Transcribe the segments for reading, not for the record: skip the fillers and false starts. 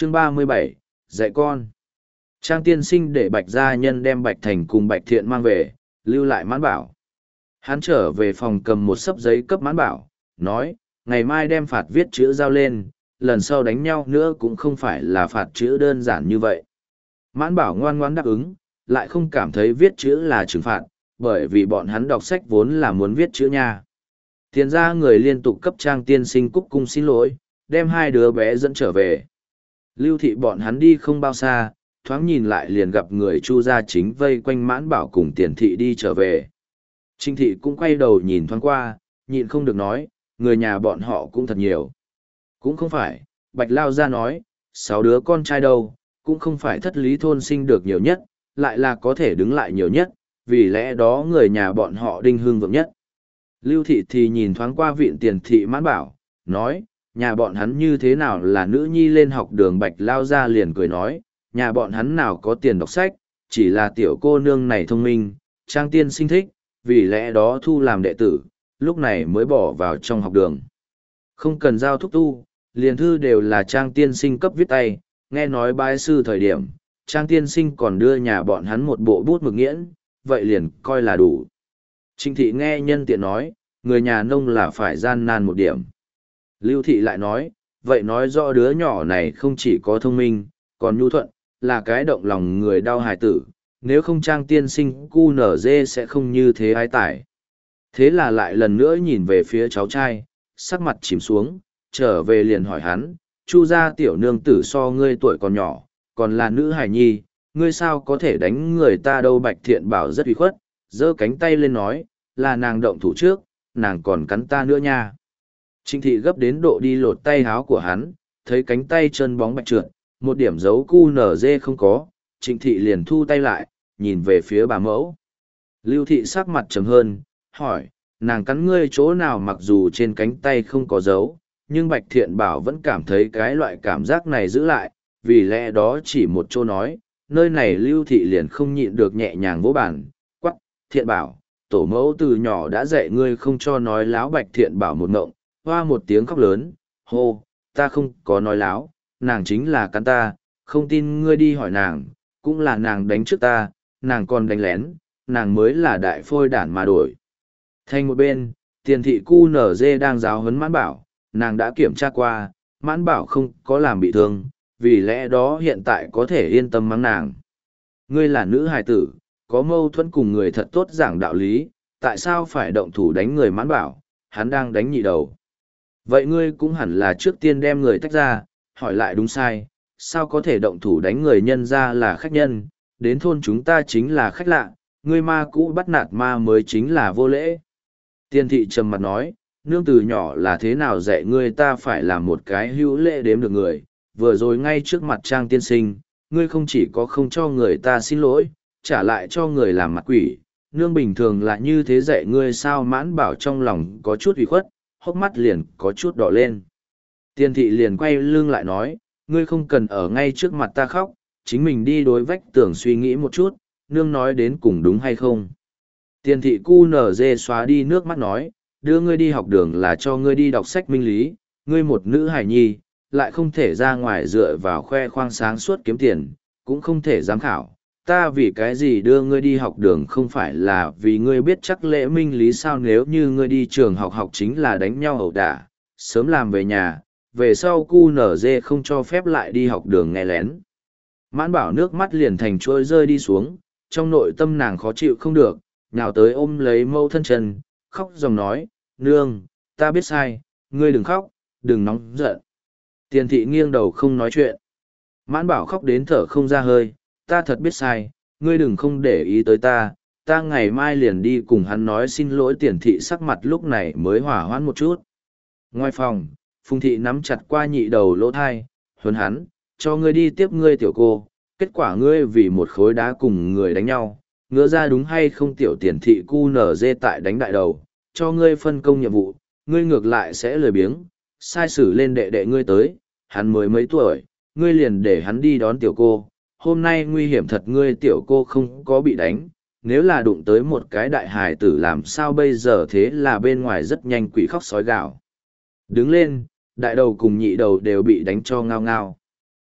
Chương 37, dạy con. Trang tiên sinh để Bạch gia nhân đem Bạch Thành cùng Bạch Thiện mang về, lưu lại Mãn Bảo. Hắn trở về phòng cầm một xấp giấy cấp Mãn Bảo, nói, ngày mai đem phạt viết chữ giao lên, lần sau đánh nhau nữa cũng không phải là phạt chữ đơn giản như vậy. Mãn Bảo ngoan ngoãn đáp ứng, lại không cảm thấy viết chữ là trừng phạt, bởi vì bọn hắn đọc sách vốn là muốn viết chữ nha. Tiền ra người liên tục cấp Trang tiên sinh cúc cung xin lỗi, đem hai đứa bé dẫn trở về. Lưu thị bọn hắn đi không bao xa, thoáng nhìn lại liền gặp người Chu gia chính vây quanh Mãn Bảo cùng Tiền thị đi trở về. Trinh thị cũng quay đầu nhìn thoáng qua, nhịn không được nói, người nhà bọn họ cũng thật nhiều. Cũng không phải, Bạch Lao gia nói, 6 đứa con trai đâu, cũng không phải thất lý thôn sinh được nhiều nhất, lại là có thể đứng lại nhiều nhất, vì lẽ đó người nhà bọn họ đinh hương vượng nhất. Lưu thị thì nhìn thoáng qua viện Tiền thị Mãn Bảo, nói, nhà bọn hắn như thế nào là nữ nhi lên học đường. Bạch Lao gia liền cười nói, nhà bọn hắn nào có tiền đọc sách, chỉ là tiểu cô nương này thông minh, Trang tiên sinh thích, vì lẽ đó thu làm đệ tử, lúc này mới bỏ vào trong học đường. Không cần giao thúc tu, liền thư đều là Trang tiên sinh cấp viết tay, nghe nói bái sư thời điểm, Trang tiên sinh còn đưa nhà bọn hắn một bộ bút mực nghiễn, vậy liền coi là đủ. Trinh thị nghe nhân tiện nói, người nhà nông là phải gian nan một điểm. Lưu thị lại nói, vậy nói rõ đứa nhỏ này không chỉ có thông minh, còn nhu thuận, là cái động lòng người đau hài tử, nếu không Trang tiên sinh cu nở dê sẽ không như thế ái tải. Thế là lại lần nữa nhìn về phía cháu trai, sắc mặt chìm xuống, trở về liền hỏi hắn, Chu gia tiểu nương tử so ngươi tuổi còn nhỏ, còn là nữ hài nhi, ngươi sao có thể đánh người ta đâu. Bạch Thiện Bảo rất ủy khuất, giơ cánh tay lên nói, là nàng động thủ trước, nàng còn cắn ta nữa nha. Trinh thị gấp đến độ đi lột tay háo của hắn, thấy cánh tay chân bóng bạch trượt, một điểm dấu cu nở dê không có, Trịnh thị liền thu tay lại, nhìn về phía bà mẫu. Lưu thị sắc mặt trầm hơn, hỏi, nàng cắn ngươi chỗ nào? Mặc dù trên cánh tay không có dấu, nhưng Bạch Thiện Bảo vẫn cảm thấy cái loại cảm giác này giữ lại, vì lẽ đó chỉ một chỗ nói, nơi này Lưu thị liền không nhịn được nhẹ nhàng vỗ bàn, quắc, Thiện Bảo, tổ mẫu từ nhỏ đã dạy ngươi không cho nói láo. Bạch Thiện Bảo một ngộng, hoa một tiếng khóc lớn, hô, ta không có nói láo, nàng chính là cắn ta, không tin ngươi đi hỏi nàng, cũng là nàng đánh trước ta, nàng còn đánh lén, nàng mới là đại phôi đản mà đổi. Thành một bên, Tiền thị cu nở dê đang giáo huấn Mãn Bảo, nàng đã kiểm tra qua, Mãn Bảo không có làm bị thương, vì lẽ đó hiện tại có thể yên tâm mắng nàng. Ngươi là nữ hài tử, có mâu thuẫn cùng người thật tốt giảng đạo lý, tại sao phải động thủ đánh người? Mãn Bảo, hắn đang đánh nhị đầu. Vậy ngươi cũng hẳn là trước tiên đem người tách ra, hỏi lại đúng sai, sao có thể động thủ đánh người? Nhân ra là khách nhân, đến thôn chúng ta chính là khách lạ, ngươi ma cũ bắt nạt ma mới chính là vô lễ. Tiền thị trầm mặt nói, nương từ nhỏ là thế nào dạy ngươi ta phải làm một cái hữu lễ đếm được người, vừa rồi ngay trước mặt Trang tiên sinh, ngươi không chỉ có không cho người ta xin lỗi, trả lại cho người làm mặt quỷ, nương bình thường là như thế dạy ngươi sao? Mãn Bảo trong lòng có chút ủy khuất, hốc mắt liền có chút đỏ lên. Tiền thị liền quay lưng lại nói, ngươi không cần ở ngay trước mặt ta khóc, chính mình đi đối vách tường suy nghĩ một chút, nương nói đến cùng đúng hay không. Tiền thị cu nở dê xóa đi nước mắt nói, đưa ngươi đi học đường là cho ngươi đi đọc sách minh lý, ngươi một nữ hài nhi, lại không thể ra ngoài dựa vào khoe khoang sáng suốt kiếm tiền, cũng không thể giám khảo. Ta vì cái gì đưa ngươi đi học đường? Không phải là vì ngươi biết chắc lễ minh lý sao? Nếu như ngươi đi trường học học chính là đánh nhau ẩu đả, sớm làm về nhà, về sau cu nở dê không cho phép lại đi học đường nghe lén. Mãn Bảo nước mắt liền thành trôi rơi đi xuống, trong nội tâm nàng khó chịu không được, nhào tới ôm lấy mâu thân chân, khóc dòng nói, nương, ta biết sai, ngươi đừng khóc, đừng nóng giận. Tiền thị nghiêng đầu không nói chuyện. Mãn Bảo khóc đến thở không ra hơi, ta thật biết sai, ngươi đừng không để ý tới ta, ta ngày mai liền đi cùng hắn nói xin lỗi. Tiền thị sắc mặt lúc này mới hỏa hoãn một chút. Ngoài phòng, Phùng thị nắm chặt qua nhị đầu lỗ thai, huấn hắn, cho ngươi đi tiếp ngươi tiểu cô, kết quả ngươi vì một khối đá cùng người đánh nhau, ngứa ra đúng hay không? Tiểu Tiền thị cu nở dê tại đánh đại đầu, cho ngươi phân công nhiệm vụ, ngươi ngược lại sẽ lười biếng, sai sử lên đệ đệ ngươi tới, hắn mới mấy tuổi, ngươi liền để hắn đi đón tiểu cô, hôm nay nguy hiểm thật, ngươi tiểu cô không có bị đánh, nếu là đụng tới một cái đại hài tử làm sao bây giờ? Thế là bên ngoài rất nhanh quỷ khóc sói gào. Đứng lên, đại đầu cùng nhị đầu đều bị đánh cho ngao ngao.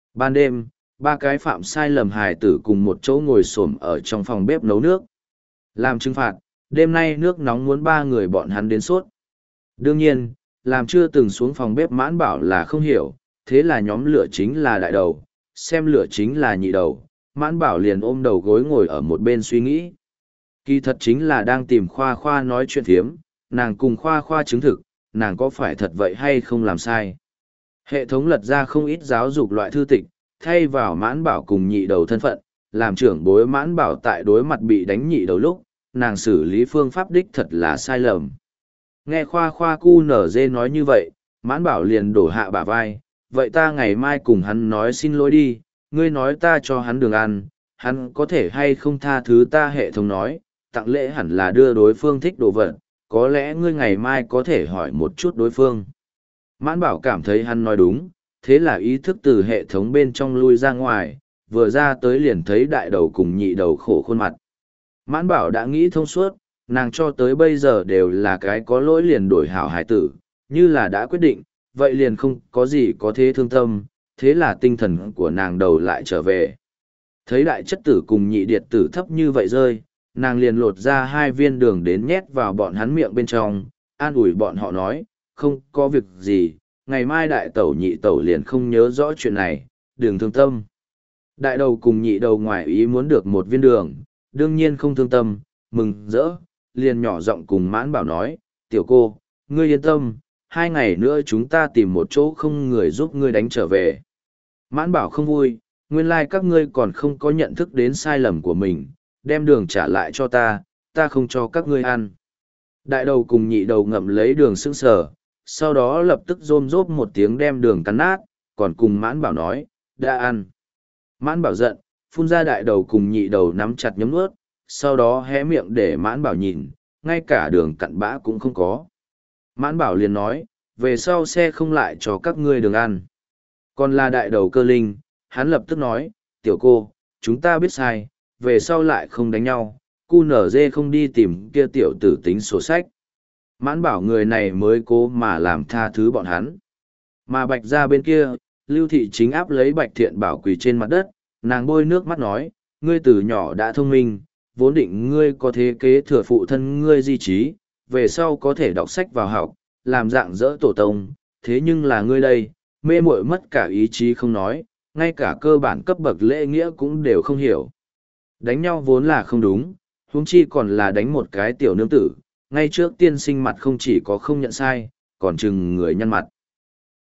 Ban đêm, ba cái phạm sai lầm hài tử cùng một chỗ ngồi xổm ở trong phòng bếp nấu nước. Làm trừng phạt, đêm nay nước nóng muốn ba người bọn hắn đến sốt. Đương nhiên, làm chưa từng xuống phòng bếp Mãn Bảo là không hiểu, thế là nhóm lửa chính là đại đầu, xem lửa chính là nhị đầu. Mãn Bảo liền ôm đầu gối ngồi ở một bên suy nghĩ. Kỳ thật chính là đang tìm Khoa Khoa nói chuyện thiếm, nàng cùng Khoa Khoa chứng thực, nàng có phải thật vậy hay không làm sai. Hệ thống lật ra không ít giáo dục loại thư tịch, thay vào Mãn Bảo cùng nhị đầu thân phận, làm trưởng bối Mãn Bảo tại đối mặt bị đánh nhị đầu lúc, nàng xử lý phương pháp đích thật là sai lầm. Nghe Khoa Khoa cu nở dê nói như vậy, Mãn Bảo liền đổ hạ bả vai, vậy ta ngày mai cùng hắn nói xin lỗi đi, ngươi nói ta cho hắn đường ăn, hắn có thể hay không tha thứ ta. Hệ thống nói, tặng lễ hẳn là đưa đối phương thích đồ vật, có lẽ ngươi ngày mai có thể hỏi một chút đối phương. Mãn Bảo cảm thấy hắn nói đúng, thế là ý thức từ hệ thống bên trong lui ra ngoài, vừa ra tới liền thấy đại đầu cùng nhị đầu khổ khuôn mặt. Mãn Bảo đã nghĩ thông suốt, nàng cho tới bây giờ đều là cái có lỗi liền đổi hảo hải tử, như là đã quyết định, vậy liền không có gì có thế thương tâm, thế là tinh thần của nàng đầu lại trở về. Thấy đại chất tử cùng nhị điệt tử thấp như vậy rơi, nàng liền lột ra 2 viên đường đến nhét vào bọn hắn miệng bên trong, an ủi bọn họ nói, không có việc gì, ngày mai đại tẩu nhị tẩu liền không nhớ rõ chuyện này, đừng thương tâm. Đại đầu cùng nhị đầu ngoài ý muốn được 1 viên đường, đương nhiên không thương tâm, mừng rỡ, liền nhỏ giọng cùng Mãn Bảo nói, tiểu cô, ngươi yên tâm, 2 ngày nữa chúng ta tìm một chỗ không người giúp ngươi đánh trở về. Mãn Bảo không vui, nguyên lai các ngươi còn không có nhận thức đến sai lầm của mình, đem đường trả lại cho ta, ta không cho các ngươi ăn. Đại đầu cùng nhị đầu ngậm lấy đường sững sờ, sau đó lập tức rôm rốp một tiếng đem đường cắn nát, còn cùng Mãn Bảo nói, đã ăn. Mãn Bảo giận, phun ra đại đầu cùng nhị đầu nắm chặt nhấm nuốt, sau đó hé miệng để Mãn Bảo nhìn, ngay cả đường cặn bã cũng không có. Mãn Bảo liền nói, về sau xe không lại cho các ngươi đường ăn. Còn là đại đầu Cơ Linh, hắn lập tức nói, tiểu cô, chúng ta biết sai, về sau lại không đánh nhau, cu nở dê không đi tìm kia tiểu tử tính sổ sách. Mãn Bảo người này mới cố mà làm tha thứ bọn hắn. Mà Bạch ra bên kia, Lưu Thị chính áp lấy Bạch Thiện Bảo quỳ trên mặt đất, nàng bôi nước mắt nói, ngươi từ nhỏ đã thông minh, vốn định ngươi có thế kế thừa phụ thân ngươi di trí, về sau có thể đọc sách vào học, làm dạng dỡ tổ tông, thế nhưng là ngươi đây, mê muội mất cả ý chí không nói, ngay cả cơ bản cấp bậc lễ nghĩa cũng đều không hiểu. Đánh nhau vốn là không đúng, huống chi còn là đánh một cái tiểu nương tử, ngay trước tiên sinh mặt không chỉ có không nhận sai, còn chừng người nhăn mặt.